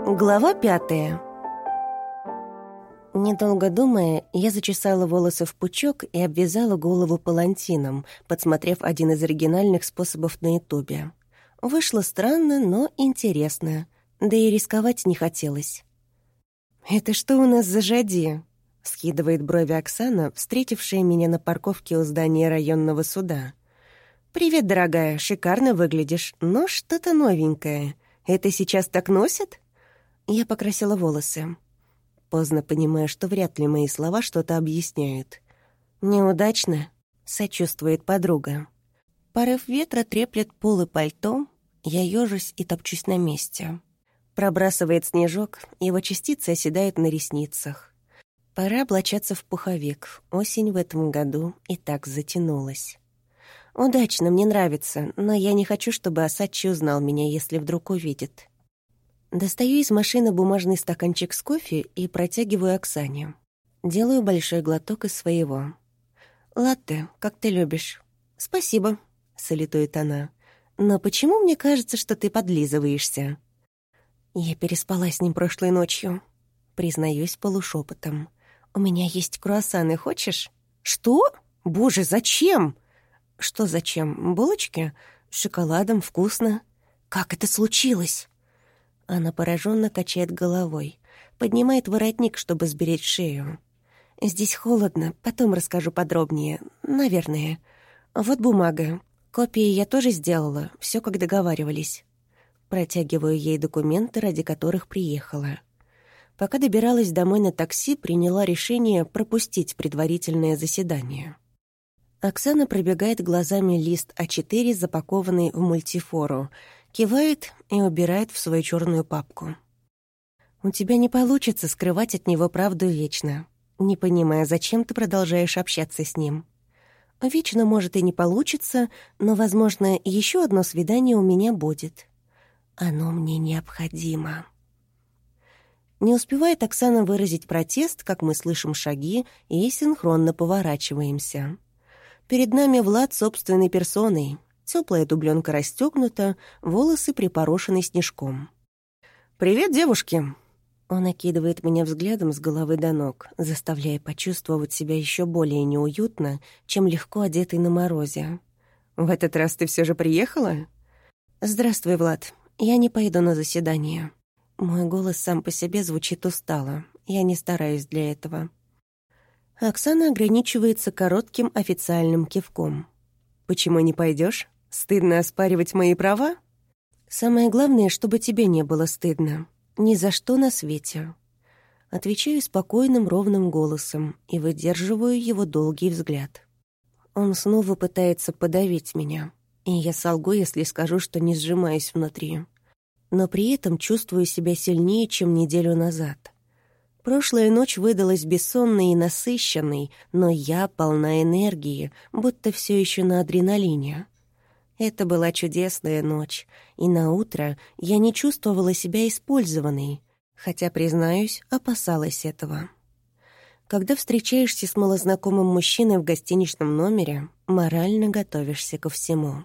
Глава 5. Недолго думая, я зачесала волосы в пучок и обвязала голову палантином, подсмотрев один из оригинальных способов на ютубе. Вышло странно, но интересно, да и рисковать не хотелось. «Это что у нас за жади?» — скидывает брови Оксана, встретившая меня на парковке у здания районного суда. «Привет, дорогая, шикарно выглядишь, но что-то новенькое. Это сейчас так носят?» Я покрасила волосы. Поздно понимая, что вряд ли мои слова что-то объясняют. «Неудачно?» — сочувствует подруга. Порыв ветра треплет полы пальто, я ёжусь и топчусь на месте. Пробрасывает снежок, его частицы оседают на ресницах. Пора облачаться в пуховик, осень в этом году и так затянулась. Удачно, мне нравится, но я не хочу, чтобы Осадчий узнал меня, если вдруг увидит. Достаю из машины бумажный стаканчик с кофе и протягиваю Оксане. Делаю большой глоток из своего. «Латте, как ты любишь?» «Спасибо», — салютует она. «Но почему мне кажется, что ты подлизываешься?» «Я переспала с ним прошлой ночью», — признаюсь полушепотом. «У меня есть круассаны, хочешь?» «Что? Боже, зачем?» «Что зачем? Булочки? С шоколадом, вкусно». «Как это случилось?» Она пораженно качает головой, поднимает воротник, чтобы сберечь шею. «Здесь холодно, потом расскажу подробнее, наверное. Вот бумага. Копии я тоже сделала, все как договаривались». Протягиваю ей документы, ради которых приехала. Пока добиралась домой на такси, приняла решение пропустить предварительное заседание. Оксана пробегает глазами лист А4, запакованный в мультифору, кивает и убирает в свою черную папку. «У тебя не получится скрывать от него правду вечно, не понимая, зачем ты продолжаешь общаться с ним. Вечно, может, и не получится, но, возможно, еще одно свидание у меня будет. Оно мне необходимо». Не успевает Оксана выразить протест, как мы слышим шаги и синхронно поворачиваемся. Перед нами Влад собственной персоной. Теплая дубленка расстегнута, волосы припорошены снежком. «Привет, девушки!» Он окидывает меня взглядом с головы до ног, заставляя почувствовать себя еще более неуютно, чем легко одетый на морозе. «В этот раз ты все же приехала?» «Здравствуй, Влад. Я не пойду на заседание». Мой голос сам по себе звучит устало. Я не стараюсь для этого. Оксана ограничивается коротким официальным кивком. «Почему не пойдешь? Стыдно оспаривать мои права?» «Самое главное, чтобы тебе не было стыдно. Ни за что на свете». Отвечаю спокойным, ровным голосом и выдерживаю его долгий взгляд. Он снова пытается подавить меня, и я солгу, если скажу, что не сжимаюсь внутри. Но при этом чувствую себя сильнее, чем неделю назад. Прошлая ночь выдалась бессонной и насыщенной, но я полна энергии, будто все еще на адреналине. Это была чудесная ночь, и наутро я не чувствовала себя использованной, хотя, признаюсь, опасалась этого. Когда встречаешься с малознакомым мужчиной в гостиничном номере, морально готовишься ко всему.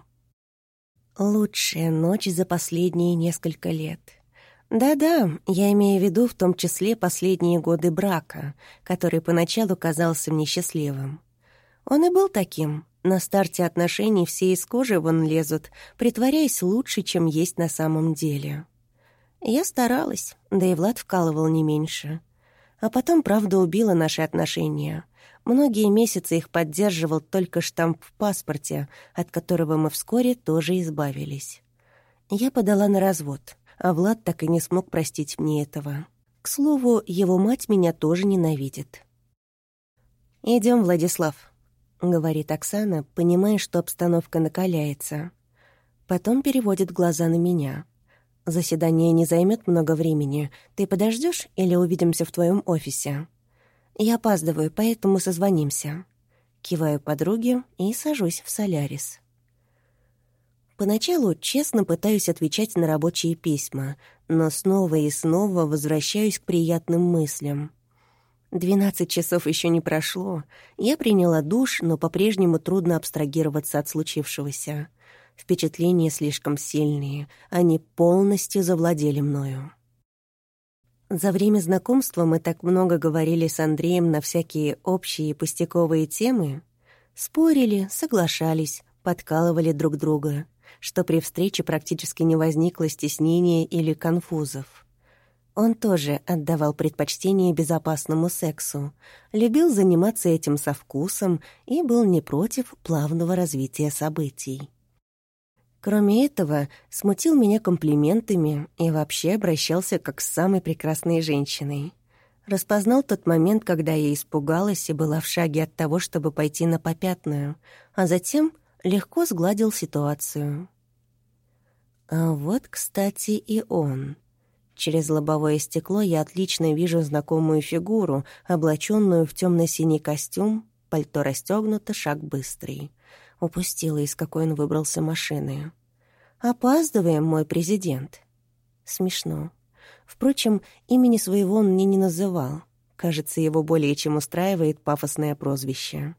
Лучшая ночь за последние несколько лет. Да-да, я имею в виду в том числе последние годы брака, который поначалу казался мне счастливым. Он и был таким. На старте отношений все из кожи вон лезут, притворяясь лучше, чем есть на самом деле. Я старалась, да и Влад вкалывал не меньше. А потом правда убила наши отношения. Многие месяцы их поддерживал только штамп в паспорте, от которого мы вскоре тоже избавились. Я подала на развод, а Влад так и не смог простить мне этого. К слову, его мать меня тоже ненавидит. «Идем, Владислав», — говорит Оксана, понимая, что обстановка накаляется. Потом переводит глаза на меня. «Заседание не займет много времени. Ты подождешь или увидимся в твоем офисе?» «Я опаздываю, поэтому созвонимся». Киваю подруге и сажусь в Солярис. Поначалу честно пытаюсь отвечать на рабочие письма, но снова и снова возвращаюсь к приятным мыслям. 12 часов еще не прошло. Я приняла душ, но по-прежнему трудно абстрагироваться от случившегося. Впечатления слишком сильные, они полностью завладели мною. За время знакомства мы так много говорили с Андреем на всякие общие пустяковые темы, спорили, соглашались, подкалывали друг друга, что при встрече практически не возникло стеснения или конфузов. Он тоже отдавал предпочтение безопасному сексу, любил заниматься этим со вкусом и был не против плавного развития событий. Кроме этого, смутил меня комплиментами и вообще обращался как с самой прекрасной женщиной. Распознал тот момент, когда я испугалась и была в шаге от того, чтобы пойти на попятную, а затем легко сгладил ситуацию. А вот, кстати, и он. Через лобовое стекло я отлично вижу знакомую фигуру, облаченную в темно-синий костюм, пальто расстегнуто, шаг быстрый. Упустила, из какой он выбрался машины. «Опаздываем, мой президент». Смешно. Впрочем, имени своего он мне не называл. Кажется, его более чем устраивает пафосное прозвище.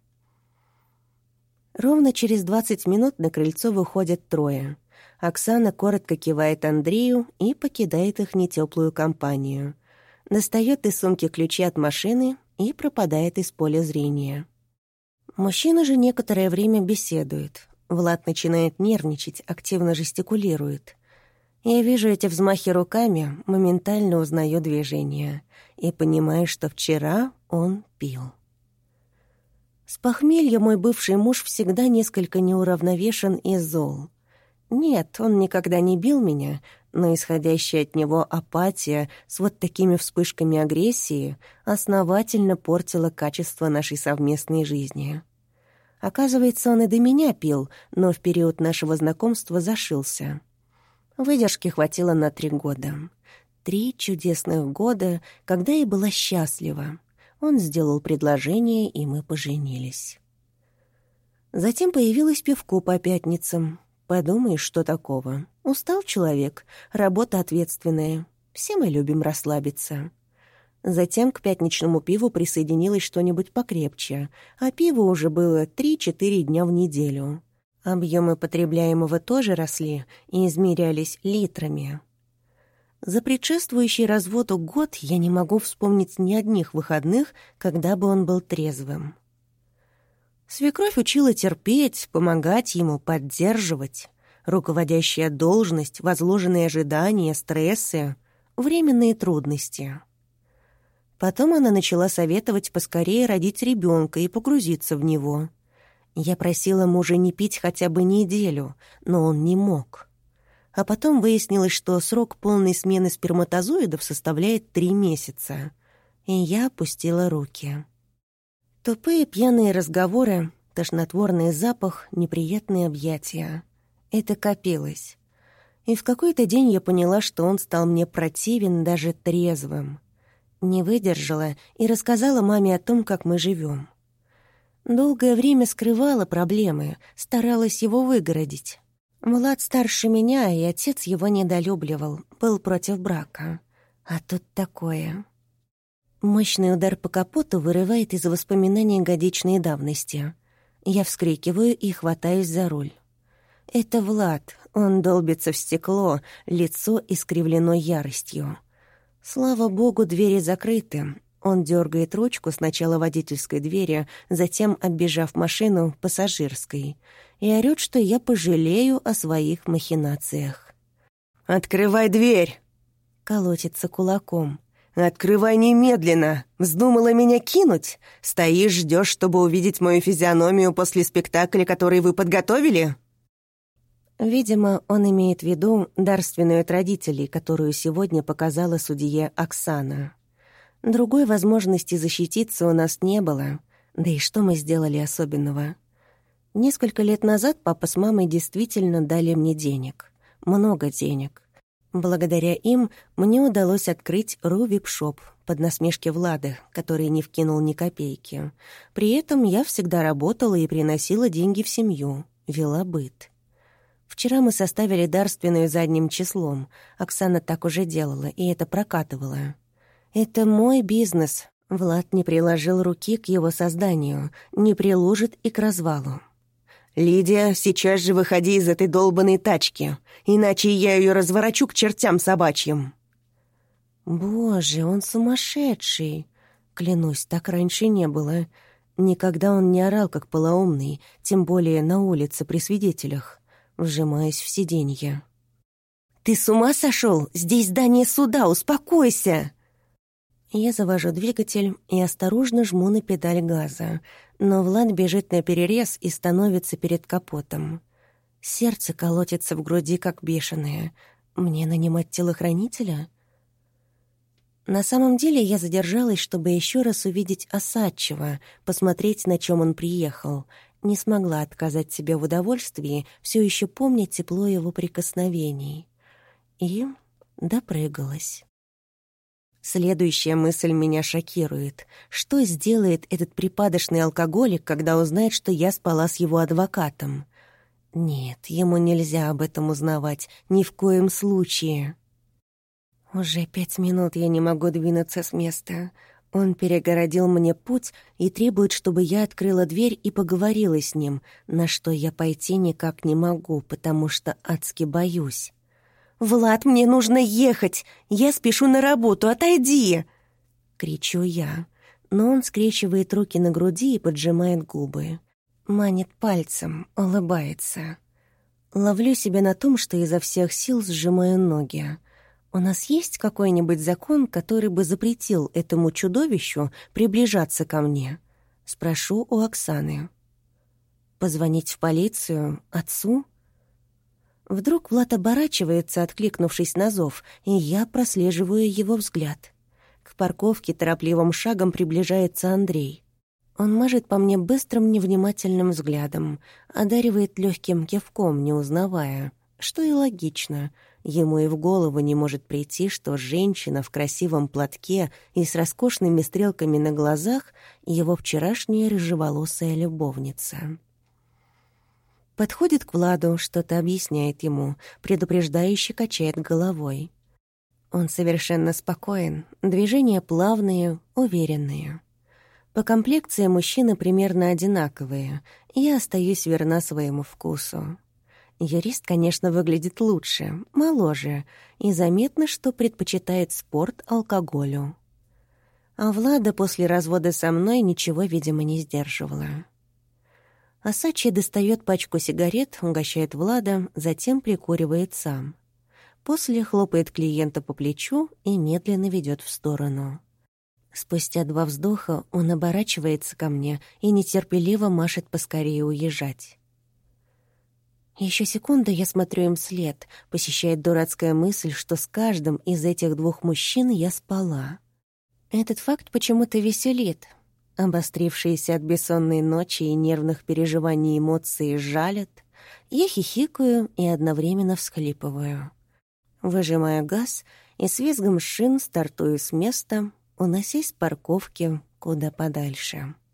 Ровно через 20 минут на крыльцо выходят трое. Оксана коротко кивает Андрею и покидает их нетеплую компанию. Достает из сумки ключи от машины и пропадает из поля зрения. Мужчины же некоторое время беседуют. Влад начинает нервничать, активно жестикулирует. Я вижу эти взмахи руками, моментально узнаю движения и понимаю, что вчера он пил. С похмелья мой бывший муж всегда несколько неуравновешен и зол. Нет, он никогда не бил меня, но исходящая от него апатия с вот такими вспышками агрессии основательно портила качество нашей совместной жизни. Оказывается, он и до меня пил, но в период нашего знакомства зашился. Выдержки хватило на 3 года. 3 чудесных года, когда я была счастлива. Он сделал предложение, и мы поженились. Затем появилось пивко по пятницам. Подумаешь, что такого. Устал человек, работа ответственная. Все мы любим расслабиться. Затем к пятничному пиву присоединилось что-нибудь покрепче, а пиво уже было 3-4 дня в неделю. Объемы потребляемого тоже росли и измерялись литрами. За предшествующий разводу год я не могу вспомнить ни одних выходных, когда бы он был трезвым. Свекровь учила терпеть, помогать ему, поддерживать. Руководящая должность, возложенные ожидания, стрессы, временные трудности. Потом она начала советовать поскорее родить ребенка и погрузиться в него. Я просила мужа не пить хотя бы неделю, но он не мог. А потом выяснилось, что срок полной смены сперматозоидов составляет 3 месяца. И я опустила руки. Тупые пьяные разговоры, тошнотворный запах, неприятные объятия. Это копилось. И в какой-то день я поняла, что он стал мне противен даже трезвым. Не выдержала и рассказала маме о том, как мы живем. Долгое время скрывала проблемы, старалась его выгородить. Влад старше меня, и отец его недолюбливал, был против брака. А тут такое. Мощный удар по капоту вырывает из воспоминаний годичной давности. Я вскрикиваю и хватаюсь за руль. Это Влад, он долбится в стекло, лицо искривлено яростью. Слава богу, двери закрыты. Он дергает ручку сначала водительской двери, затем, оббежав машину, пассажирской, и орёт, что я пожалею о своих махинациях. «Открывай дверь!» — колотится кулаком. «Открывай немедленно! Вздумала меня кинуть? Стоишь, ждешь, чтобы увидеть мою физиономию после спектакля, который вы подготовили?» Видимо, он имеет в виду дарственную от родителей, которую сегодня показала судье Оксана. Другой возможности защититься у нас не было. Да и что мы сделали особенного? Несколько лет назад папа с мамой действительно дали мне денег. Много денег. Благодаря им мне удалось открыть Ру-вип-шоп под насмешки Влада, который не вкинул ни копейки. При этом я всегда работала и приносила деньги в семью, вела быт. Вчера мы составили дарственную задним числом. Оксана так уже делала, и это прокатывало. Это мой бизнес. Влад не приложил руки к его созданию, не приложит и к развалу. «Лидия, сейчас же выходи из этой долбанной тачки, иначе я ее разворочу к чертям собачьим». Боже, он сумасшедший! Клянусь, так раньше не было. Никогда он не орал, как полоумный, тем более на улице при свидетелях, вжимаясь в сиденье. «Ты с ума сошел? Здесь здание суда, успокойся!» Я завожу двигатель и осторожно жму на педаль газа, но Влад бежит на перерез и становится перед капотом. Сердце колотится в груди, как бешеное. Мне нанимать телохранителя? На самом деле я задержалась, чтобы еще раз увидеть Осадчего, посмотреть, на чем он приехал. Не смогла отказать себе в удовольствии, все еще помня тепло его прикосновений. И допрыгалась. Следующая мысль меня шокирует. Что сделает этот припадочный алкоголик, когда узнает, что я спала с его адвокатом? Нет, ему нельзя об этом узнавать, ни в коем случае. Уже 5 минут я не могу двинуться с места. Он перегородил мне путь и требует, чтобы я открыла дверь и поговорила с ним, на что я пойти никак не могу, потому что адски боюсь. «Влад, мне нужно ехать! Я спешу на работу, отойди!» Кричу я, но он скрещивает руки на груди и поджимает губы. Манит пальцем, улыбается. Ловлю себя на том, что изо всех сил сжимаю ноги. У нас есть какой-нибудь закон, который бы запретил этому чудовищу приближаться ко мне? Спрошу у Оксаны. Позвонить в полицию? Отцу? Вдруг Влад оборачивается, откликнувшись на зов, и я прослеживаю его взгляд. К парковке торопливым шагом приближается Андрей. Он мажет по мне быстрым, невнимательным взглядом, одаривает легким кивком, не узнавая, что и логично. Ему и в голову не может прийти, что женщина в красивом платке и с роскошными стрелками на глазах — его вчерашняя рыжеволосая любовница. Подходит к Владу, что-то объясняет ему, предупреждающе качает головой. Он совершенно спокоен, движения плавные, уверенные. По комплекции мужчины примерно одинаковые, и я остаюсь верна своему вкусу. Юрист, конечно, выглядит лучше, моложе, и заметно, что предпочитает спорт алкоголю. А Влада после развода со мной ничего, видимо, не сдерживала. Осадчий достает пачку сигарет, угощает Влада, затем прикуривает сам. После хлопает клиента по плечу и медленно ведет в сторону. Спустя 2 вздоха он оборачивается ко мне и нетерпеливо машет поскорее уезжать. Еще секунду я смотрю им вслед, посещает дурацкая мысль, что с каждым из этих 2 мужчин я спала. Этот факт почему-то веселит. Обострившиеся от бессонной ночи и нервных переживаний эмоции жалят. Я хихикаю и одновременно всхлипываю. Выжимаю газ и с визгом шин стартую с места, уносясь с парковки куда подальше.